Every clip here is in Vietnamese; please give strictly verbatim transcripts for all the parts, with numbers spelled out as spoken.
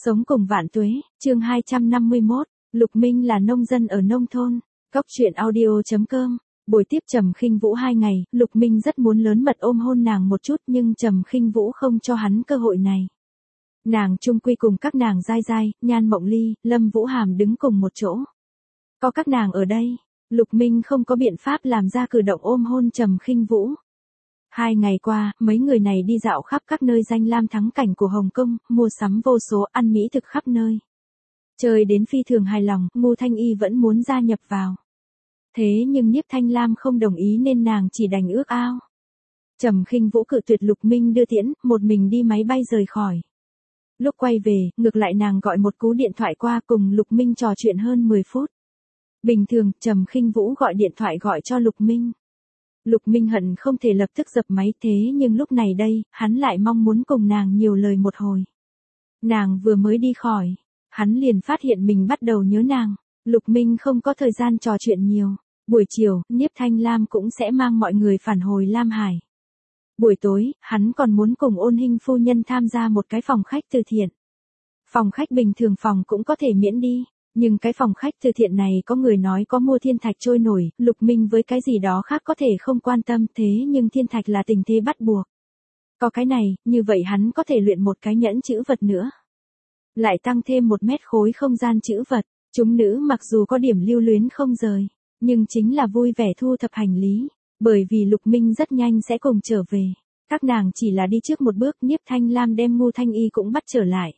Sống cùng vạn tuế, chương hai trăm năm mươi mốt, Lục Minh là nông dân ở nông thôn. Cóc truyện audio chấm com. Buổi tiếp Trầm Khinh Vũ hai ngày, Lục Minh rất muốn lớn mật ôm hôn nàng một chút nhưng Trầm Khinh Vũ không cho hắn cơ hội này. Nàng chung quy cùng các nàng Giai Giai, Nhan Mộng Ly, Lâm Vũ Hàm đứng cùng một chỗ. Có các nàng ở đây, Lục Minh không có biện pháp làm ra cử động ôm hôn Trầm Khinh Vũ. Hai ngày qua, mấy người này đi dạo khắp các nơi danh lam thắng cảnh của Hồng Kông, mua sắm vô số, ăn mỹ thực khắp nơi. Chơi đến phi thường hài lòng, Ngô Thanh Y vẫn muốn gia nhập vào. Thế nhưng Nhiếp Thanh Lam không đồng ý nên nàng chỉ đành ước ao. Trầm Khinh Vũ cự tuyệt Lục Minh đưa tiễn, một mình đi máy bay rời khỏi. Lúc quay về, ngược lại nàng gọi một cú điện thoại qua cùng Lục Minh trò chuyện hơn mười phút. Bình thường, Trầm Khinh Vũ gọi điện thoại gọi cho Lục Minh. Lục Minh hận không thể lập tức dập máy thế nhưng lúc này đây, hắn lại mong muốn cùng nàng nhiều lời một hồi. Nàng vừa mới đi khỏi, hắn liền phát hiện mình bắt đầu nhớ nàng. Lục Minh không có thời gian trò chuyện nhiều. Buổi chiều, Nhiếp Thanh Lam cũng sẽ mang mọi người phản hồi Lam Hải. Buổi tối, hắn còn muốn cùng Ôn Hinh phu nhân tham gia một cái phòng khách từ thiện. Phòng khách bình thường phòng cũng có thể miễn đi. Nhưng cái phòng khách từ thiện này có người nói có mua thiên thạch trôi nổi, Lục Minh với cái gì đó khác có thể không quan tâm thế nhưng thiên thạch là tình thế bắt buộc. Có cái này, như vậy hắn có thể luyện một cái nhẫn chữ vật nữa. Lại tăng thêm một mét khối không gian chữ vật, chúng nữ mặc dù có điểm lưu luyến không rời, nhưng chính là vui vẻ thu thập hành lý, bởi vì Lục Minh rất nhanh sẽ cùng trở về. Các nàng chỉ là đi trước một bước, Nhiếp Thanh Lam đem Ngô Thanh Y cũng bắt trở lại.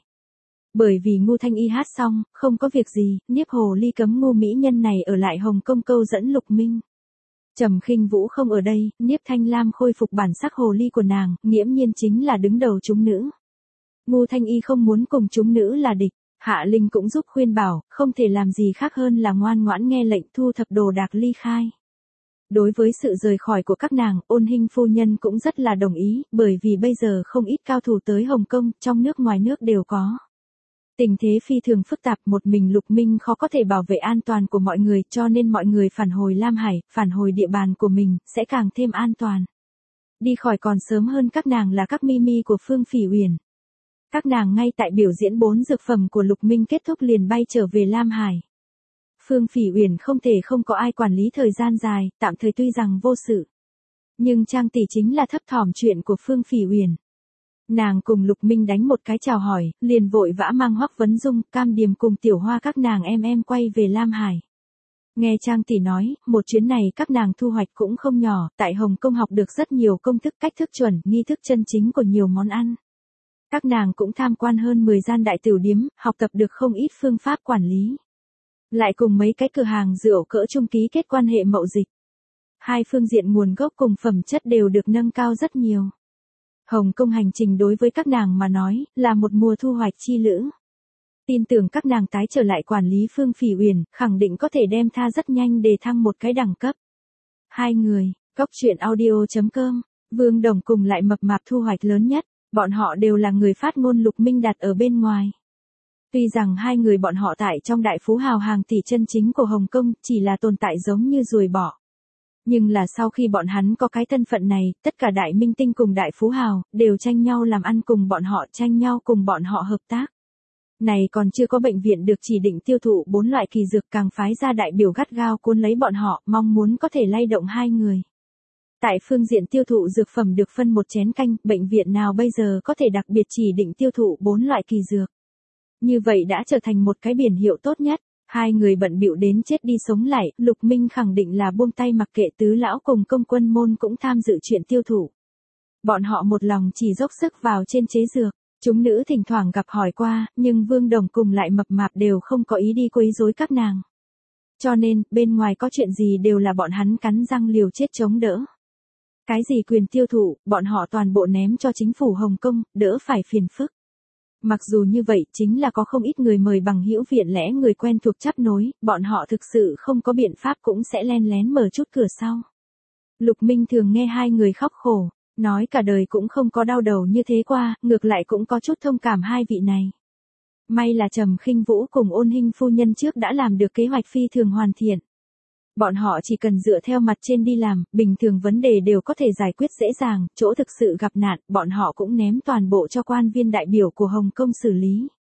Bởi vì Ngô Thanh Y hát xong, không có việc gì, Nhiếp hồ ly cấm Ngô mỹ nhân này ở lại Hồng Kông câu dẫn Lục Minh. Trầm Khinh Vũ không ở đây, Nhiếp Thanh Lam khôi phục bản sắc hồ ly của nàng, nghiễm nhiên chính là đứng đầu chúng nữ. Ngô Thanh Y không muốn cùng chúng nữ là địch, Hạ Linh cũng giúp khuyên bảo, không thể làm gì khác hơn là ngoan ngoãn nghe lệnh thu thập đồ đạc ly khai. Đối với sự rời khỏi của các nàng, Ôn Hinh phu nhân cũng rất là đồng ý, bởi vì bây giờ không ít cao thủ tới Hồng Kông, trong nước ngoài nước đều có. Tình thế phi thường phức tạp, một mình Lục Minh khó có thể bảo vệ an toàn của mọi người cho nên mọi người phản hồi Lam Hải, phản hồi địa bàn của mình, sẽ càng thêm an toàn. Đi khỏi còn sớm hơn các nàng là các Mimi của Phương Phỉ Uyển. Các nàng ngay tại biểu diễn bốn dược phẩm của Lục Minh kết thúc liền bay trở về Lam Hải. Phương Phỉ Uyển không thể không có ai quản lý thời gian dài, tạm thời tuy rằng vô sự. Nhưng Trang tỷ chính là thấp thỏm chuyện của Phương Phỉ Uyển. Nàng cùng Lục Minh đánh một cái chào hỏi, liền vội vã mang Hoắc Vấn Dung, Cam Điềm cùng Tiểu Hoa các nàng em em quay về Lam Hải. Nghe Trang tỷ nói, một chuyến này các nàng thu hoạch cũng không nhỏ, tại Hồng Kông học được rất nhiều công thức cách thức chuẩn, nghi thức chân chính của nhiều món ăn. Các nàng cũng tham quan hơn mười gian đại tửu điếm, học tập được không ít phương pháp quản lý. Lại cùng mấy cái cửa hàng rượu cỡ trung ký kết quan hệ mậu dịch. Hai phương diện nguồn gốc cùng phẩm chất đều được nâng cao rất nhiều. Hồng Kông hành trình đối với các nàng mà nói, là một mùa thu hoạch chi lữ. Tin tưởng các nàng tái trở lại quản lý Phương Phỉ Uyển, khẳng định có thể đem tha rất nhanh để thăng một cái đẳng cấp. Hai người, Cóc truyện audio chấm com, Vương Đồng cùng Lại Mập Mạp thu hoạch lớn nhất, bọn họ đều là người phát ngôn Lục Minh đặt ở bên ngoài. Tuy rằng hai người bọn họ tại trong đại phú hào hàng tỷ chân chính của Hồng Kông, chỉ là tồn tại giống như ruồi bọ. Nhưng là sau khi bọn hắn có cái thân phận này, tất cả đại minh tinh cùng đại phú hào, đều tranh nhau làm ăn cùng bọn họ, tranh nhau cùng bọn họ hợp tác. Này còn chưa có bệnh viện được chỉ định tiêu thụ bốn loại kỳ dược càng phái ra đại biểu gắt gao cuốn lấy bọn họ, mong muốn có thể lay động hai người. Tại phương diện tiêu thụ dược phẩm được phân một chén canh, bệnh viện nào bây giờ có thể đặc biệt chỉ định tiêu thụ bốn loại kỳ dược. Như vậy đã trở thành một cái biển hiệu tốt nhất. Hai người bận bịu đến chết đi sống lại, Lục Minh khẳng định là buông tay mặc kệ tứ lão cùng công quân môn cũng tham dự chuyện tiêu thụ. Bọn họ một lòng chỉ dốc sức vào trên chế dược, chúng nữ thỉnh thoảng gặp hỏi qua, nhưng Vương Đồng cùng Lại Mập Mạp đều không có ý đi quấy rối các nàng. Cho nên, bên ngoài có chuyện gì đều là bọn hắn cắn răng liều chết chống đỡ. Cái gì quyền tiêu thụ, bọn họ toàn bộ ném cho chính phủ Hồng Kông, đỡ phải phiền phức. Mặc dù như vậy, chính là có không ít người mời bằng hữu viện lẽ người quen thuộc chắp nối, bọn họ thực sự không có biện pháp cũng sẽ len lén mở chút cửa sau. Lục Minh thường nghe hai người khóc khổ, nói cả đời cũng không có đau đầu như thế qua, ngược lại cũng có chút thông cảm hai vị này. May là Trầm Khinh Vũ cùng Ôn Hinh phu nhân trước đã làm được kế hoạch phi thường hoàn thiện. Bọn họ chỉ cần dựa theo mặt trên đi làm, bình thường vấn đề đều có thể giải quyết dễ dàng, chỗ thực sự gặp nạn, bọn họ cũng ném toàn bộ cho quan viên đại biểu của Hồng Kông xử lý.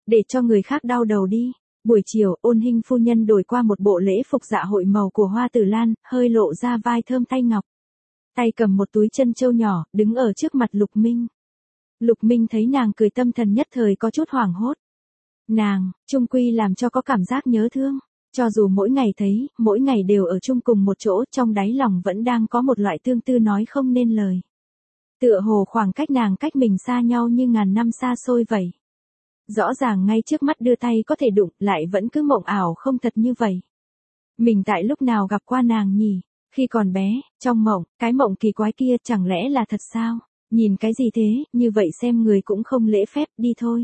để cho người khác đau đầu đi. Buổi chiều, Ôn Hinh phu nhân đổi qua một bộ lễ phục dạ hội màu của hoa tử lan, hơi lộ ra vai thơm tay ngọc. Tay cầm một túi chân châu nhỏ, đứng ở trước mặt Lục Minh. Lục Minh thấy nàng cười tâm thần nhất thời có chút hoảng hốt. Nàng, chung quy làm cho có cảm giác nhớ thương. Cho dù mỗi ngày thấy, mỗi ngày đều ở chung cùng một chỗ, trong đáy lòng vẫn đang có một loại tương tư nói không nên lời. Tựa hồ khoảng cách nàng cách mình xa nhau như ngàn năm xa xôi vậy. Rõ ràng ngay trước mắt đưa tay có thể đụng, lại vẫn cứ mộng ảo không thật như vậy. Mình tại lúc nào gặp qua nàng nhỉ? Khi còn bé, trong mộng, cái mộng kỳ quái kia chẳng lẽ là thật sao? Nhìn cái gì thế, như vậy xem người cũng không lễ phép, đi thôi.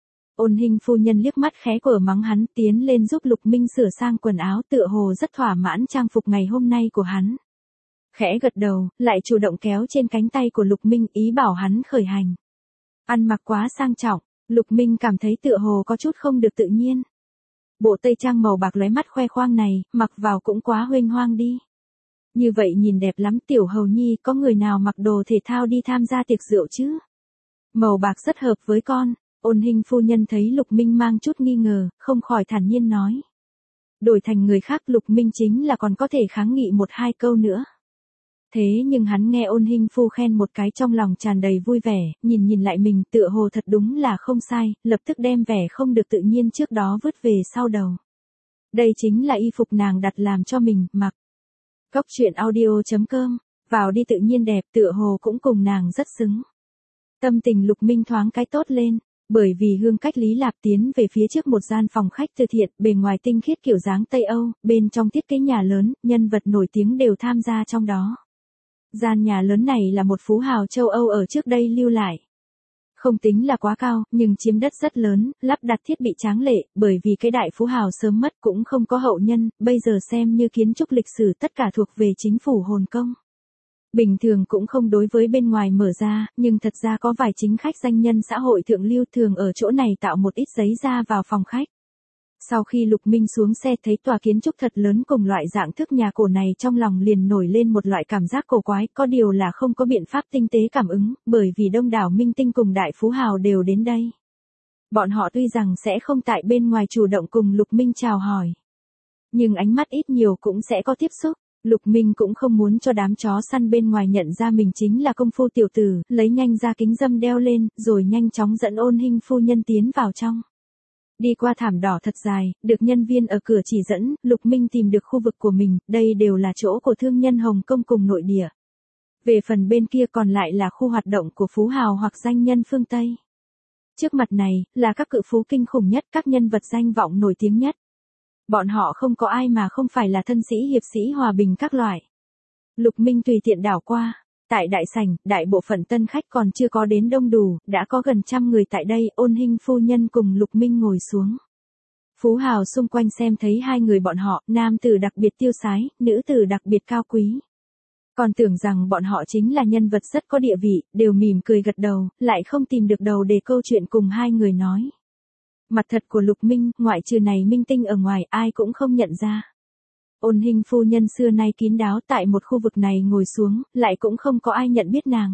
Ôn Hinh phu nhân liếc mắt khẽ cửa mắng hắn, tiến lên giúp Lục Minh sửa sang quần áo, tựa hồ rất thỏa mãn trang phục ngày hôm nay của hắn. Khẽ gật đầu, lại chủ động kéo trên cánh tay của Lục Minh, ý bảo hắn khởi hành. Ăn mặc quá sang trọng, Lục Minh cảm thấy tựa hồ có chút không được tự nhiên. Bộ tây trang màu bạc lóe mắt khoe khoang này, mặc vào cũng quá huênh hoang đi. Như vậy nhìn đẹp lắm tiểu hầu nhi, có người nào mặc đồ thể thao đi tham gia tiệc rượu chứ? Màu bạc rất hợp với con. Ôn Hinh phu nhân thấy Lục Minh mang chút nghi ngờ, không khỏi thản nhiên nói. Đổi thành người khác Lục Minh chính là còn có thể kháng nghị một hai câu nữa. Thế nhưng hắn nghe Ôn Hinh phu khen một cái trong lòng tràn đầy vui vẻ, nhìn nhìn lại mình tựa hồ thật đúng là không sai, lập tức đem vẻ không được tự nhiên trước đó vứt về sau đầu. Đây chính là y phục nàng đặt làm cho mình, mặc. Cốc truyện audio chấm com, vào đi tự nhiên đẹp tựa hồ cũng cùng nàng rất xứng. Tâm tình Lục Minh thoáng cái tốt lên. Bởi vì Hương cách Lý Lạp tiến về phía trước một gian phòng khách từ thiện, bề ngoài tinh khiết kiểu dáng Tây Âu, bên trong thiết kế nhà lớn, nhân vật nổi tiếng đều tham gia trong đó. Gian nhà lớn này là một phú hào châu Âu ở trước đây lưu lại. Không tính là quá cao, nhưng chiếm đất rất lớn, lắp đặt thiết bị tráng lệ, bởi vì cái đại phú hào sớm mất cũng không có hậu nhân, bây giờ xem như kiến trúc lịch sử tất cả thuộc về chính phủ Hồng Kông. Bình thường cũng không đối với bên ngoài mở ra, nhưng thật ra có vài chính khách danh nhân xã hội thượng lưu thường ở chỗ này tạo một ít giấy ra vào phòng khách. Sau khi Lục Minh xuống xe thấy tòa kiến trúc thật lớn cùng loại dạng thức nhà cổ này trong lòng liền nổi lên một loại cảm giác cổ quái, có điều là không có biện pháp tinh tế cảm ứng, bởi vì đông đảo minh tinh cùng đại phú hào đều đến đây. Bọn họ tuy rằng sẽ không tại bên ngoài chủ động cùng Lục Minh chào hỏi, nhưng ánh mắt ít nhiều cũng sẽ có tiếp xúc. Lục Minh cũng không muốn cho đám chó săn bên ngoài nhận ra mình chính là công phu tiểu tử, lấy nhanh ra kính dâm đeo lên, rồi nhanh chóng dẫn Ôn Hinh phu nhân tiến vào trong. Đi qua thảm đỏ thật dài, được nhân viên ở cửa chỉ dẫn, Lục Minh tìm được khu vực của mình, đây đều là chỗ của thương nhân Hồng Kông cùng nội địa. Về phần bên kia còn lại là khu hoạt động của phú hào hoặc danh nhân phương Tây. Trước mặt này, là các cự phú kinh khủng nhất, các nhân vật danh vọng nổi tiếng nhất. Bọn họ không có ai mà không phải là thân sĩ hiệp sĩ hòa bình các loại. Lục Minh tùy tiện đảo qua, tại đại sảnh, đại bộ phận tân khách còn chưa có đến đông đủ, đã có gần trăm người tại đây, Ôn Hinh phu nhân cùng Lục Minh ngồi xuống. Phú hào xung quanh xem thấy hai người bọn họ, nam tử đặc biệt tiêu sái, nữ tử đặc biệt cao quý. Còn tưởng rằng bọn họ chính là nhân vật rất có địa vị, đều mỉm cười gật đầu, lại không tìm được đầu để câu chuyện cùng hai người nói. Mặt thật của Lục Minh, ngoại trừ này minh tinh ở ngoài ai cũng không nhận ra. Ôn Hinh phu nhân xưa nay kín đáo tại một khu vực này ngồi xuống, lại cũng không có ai nhận biết nàng.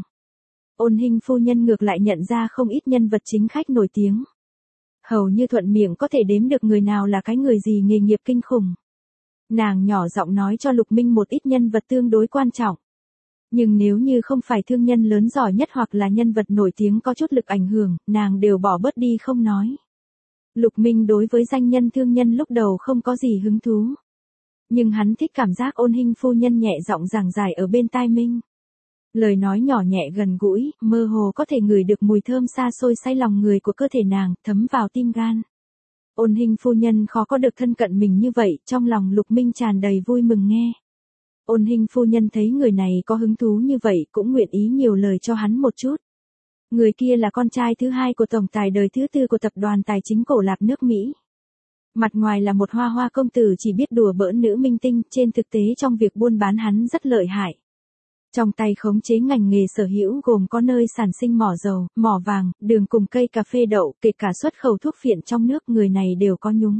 Ôn Hinh phu nhân ngược lại nhận ra không ít nhân vật chính khách nổi tiếng. Hầu như thuận miệng có thể đếm được người nào là cái người gì nghề nghiệp kinh khủng. Nàng nhỏ giọng nói cho Lục Minh một ít nhân vật tương đối quan trọng. Nhưng nếu như không phải thương nhân lớn giỏi nhất hoặc là nhân vật nổi tiếng có chút lực ảnh hưởng, nàng đều bỏ bớt đi không nói. Lục Minh đối với danh nhân thương nhân lúc đầu không có gì hứng thú. Nhưng hắn thích cảm giác Ôn Hinh phu nhân nhẹ giọng giảng giải ở bên tai Minh. Lời nói nhỏ nhẹ gần gũi, mơ hồ có thể ngửi được mùi thơm xa xôi say lòng người của cơ thể nàng, thấm vào tim gan. Ôn Hinh phu nhân khó có được thân cận mình như vậy, trong lòng Lục Minh tràn đầy vui mừng nghe. Ôn Hinh phu nhân thấy người này có hứng thú như vậy cũng nguyện ý nhiều lời cho hắn một chút. Người kia là con trai thứ hai của tổng tài đời thứ tư của tập đoàn tài chính cổ lạc nước Mỹ. Mặt ngoài là một hoa hoa công tử chỉ biết đùa bỡn nữ minh tinh, trên thực tế trong việc buôn bán hắn rất lợi hại. Trong tay khống chế ngành nghề sở hữu gồm có nơi sản sinh mỏ dầu, mỏ vàng, đường cùng cây cà phê đậu, kể cả xuất khẩu thuốc phiện trong nước, người này đều có nhúng.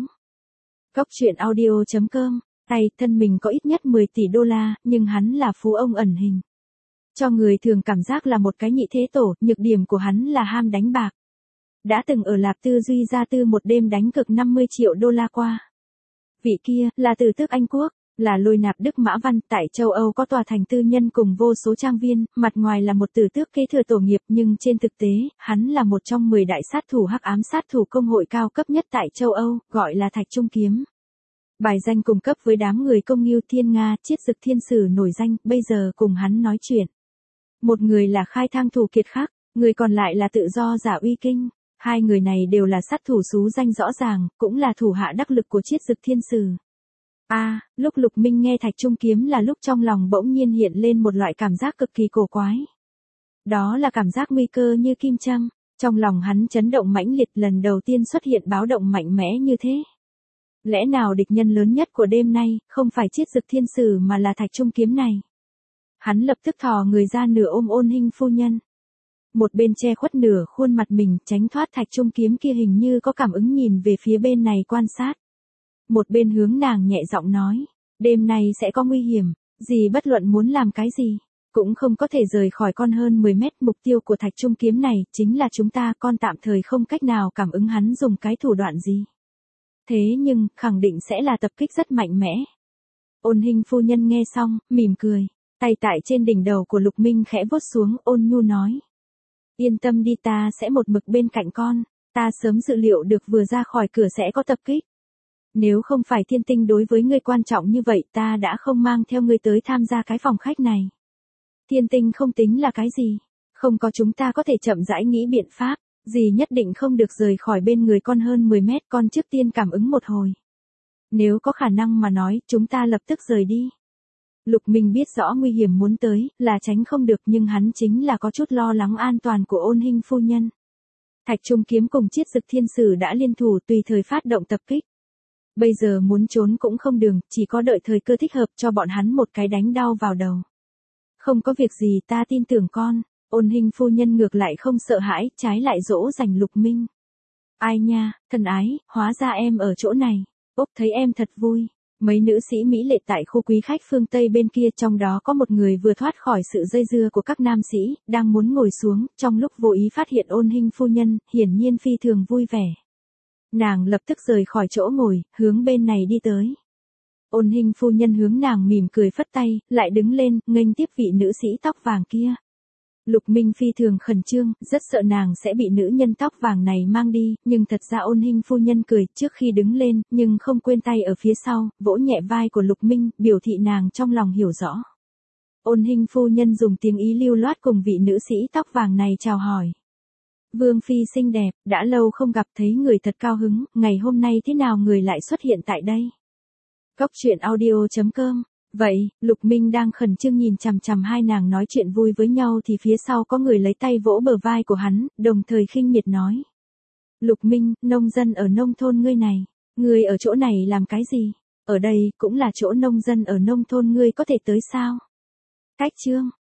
Cốc truyện audio chấm com, tay thân mình có ít nhất mười tỷ đô la, nhưng hắn là phú ông ẩn hình. Cho người thường cảm giác là một cái nhị thế tổ, nhược điểm của hắn là ham đánh bạc. đã từng ở Lạp Tư Duy Gia Tư một đêm đánh cược năm mươi triệu đô la qua. Vị kia, là từ tước Anh Quốc, là Lôi Nạp Đức Mã Văn, tại châu Âu có tòa thành tư nhân cùng vô số trang viên, mặt ngoài là một tử tước kế thừa tổ nghiệp nhưng trên thực tế, hắn là một trong mười đại sát thủ hắc ám sát thủ công hội cao cấp nhất tại châu Âu, gọi là Thạch Trung Kiếm. Bài danh cùng cấp với đám người công Ngưu Thiên Nga, Chiết Dực Thiên Sử nổi danh, bây giờ cùng hắn nói chuyện. Một người là khai thang thủ kiệt khắc, người còn lại là tự do giả uy kinh. Hai người này đều là sát thủ xú danh rõ ràng, cũng là thủ hạ đắc lực của Chiết Dực Thiên Sử. A, à, lúc Lục Minh nghe Thạch Trung Kiếm là lúc trong lòng bỗng nhiên hiện lên một loại cảm giác cực kỳ cổ quái. Đó là cảm giác nguy cơ như kim châm, trong lòng hắn chấn động mãnh liệt, lần đầu tiên xuất hiện báo động mạnh mẽ như thế. Lẽ nào địch nhân lớn nhất của đêm nay, không phải Chiết Dực Thiên Sử mà là Thạch Trung Kiếm này? Hắn lập tức thò người ra nửa ôm Ôn Hinh phu nhân. Một bên che khuất nửa khuôn mặt mình, tránh thoát Thạch Trung Kiếm kia hình như có cảm ứng nhìn về phía bên này quan sát. Một bên hướng nàng nhẹ giọng nói, đêm nay sẽ có nguy hiểm, gì bất luận muốn làm cái gì, cũng không có thể rời khỏi con hơn mười mét. Mục tiêu của Thạch Trung Kiếm này chính là chúng ta, con tạm thời không cách nào cảm ứng hắn dùng cái thủ đoạn gì. Thế nhưng, khẳng định sẽ là tập kích rất mạnh mẽ. Ôn Hinh phu nhân nghe xong, mỉm cười, tay tại trên đỉnh đầu của Lục Minh khẽ vuốt xuống, ôn nhu nói. Yên tâm đi, ta sẽ một mực bên cạnh con, ta sớm dự liệu được vừa ra khỏi cửa sẽ có tập kích. Nếu không phải thiên tinh đối với ngươi quan trọng như vậy, ta đã không mang theo ngươi tới tham gia cái phòng khách này. Thiên tinh không tính là cái gì, không có chúng ta có thể chậm rãi nghĩ biện pháp, gì nhất định không được rời khỏi bên người con hơn mười mét, con trước tiên cảm ứng một hồi. Nếu có khả năng mà nói, chúng ta lập tức rời đi. Lục Minh biết rõ nguy hiểm muốn tới, là tránh không được, nhưng hắn chính là có chút lo lắng an toàn của Ôn Hinh phu nhân. Thạch Trung Kiếm cùng Chiết Dực Thiên Sử đã liên thủ tùy thời phát động tập kích. Bây giờ muốn trốn cũng không đường, chỉ có đợi thời cơ thích hợp cho bọn hắn một cái đánh đau vào đầu. Không có việc gì, ta tin tưởng con. Ôn Hinh phu nhân ngược lại không sợ hãi, trái lại dỗ dành Lục Minh. Ai nha, thân ái, hóa ra em ở chỗ này. Úc thấy em thật vui. Mấy nữ sĩ mỹ lệ tại khu quý khách phương Tây bên kia, trong đó có một người vừa thoát khỏi sự dây dưa của các nam sĩ, đang muốn ngồi xuống, trong lúc vô ý phát hiện Ôn Hinh phu nhân, hiển nhiên phi thường vui vẻ. Nàng lập tức rời khỏi chỗ ngồi, hướng bên này đi tới. Ôn Hinh phu nhân hướng nàng mỉm cười phất tay, lại đứng lên, nghênh tiếp vị nữ sĩ tóc vàng kia. Lục Minh phi thường khẩn trương, rất sợ nàng sẽ bị nữ nhân tóc vàng này mang đi, nhưng thật ra Ôn Hinh phu nhân cười trước khi đứng lên, nhưng không quên tay ở phía sau, vỗ nhẹ vai của Lục Minh, biểu thị nàng trong lòng hiểu rõ. Ôn Hinh phu nhân dùng tiếng Ý lưu loát cùng vị nữ sĩ tóc vàng này chào hỏi. Vương phi xinh đẹp, đã lâu không gặp, thấy người thật cao hứng, ngày hôm nay thế nào người lại xuất hiện tại đây? Cốc truyện audio chấm com. Vậy, Lục Minh đang khẩn trương nhìn chằm chằm hai nàng nói chuyện vui với nhau thì phía sau có người lấy tay vỗ bờ vai của hắn, đồng thời khinh miệt nói. Lục Minh, nông dân ở nông thôn ngươi này, ngươi ở chỗ này làm cái gì? Ở đây cũng là chỗ nông dân ở nông thôn, ngươi có thể tới sao? Cách chương.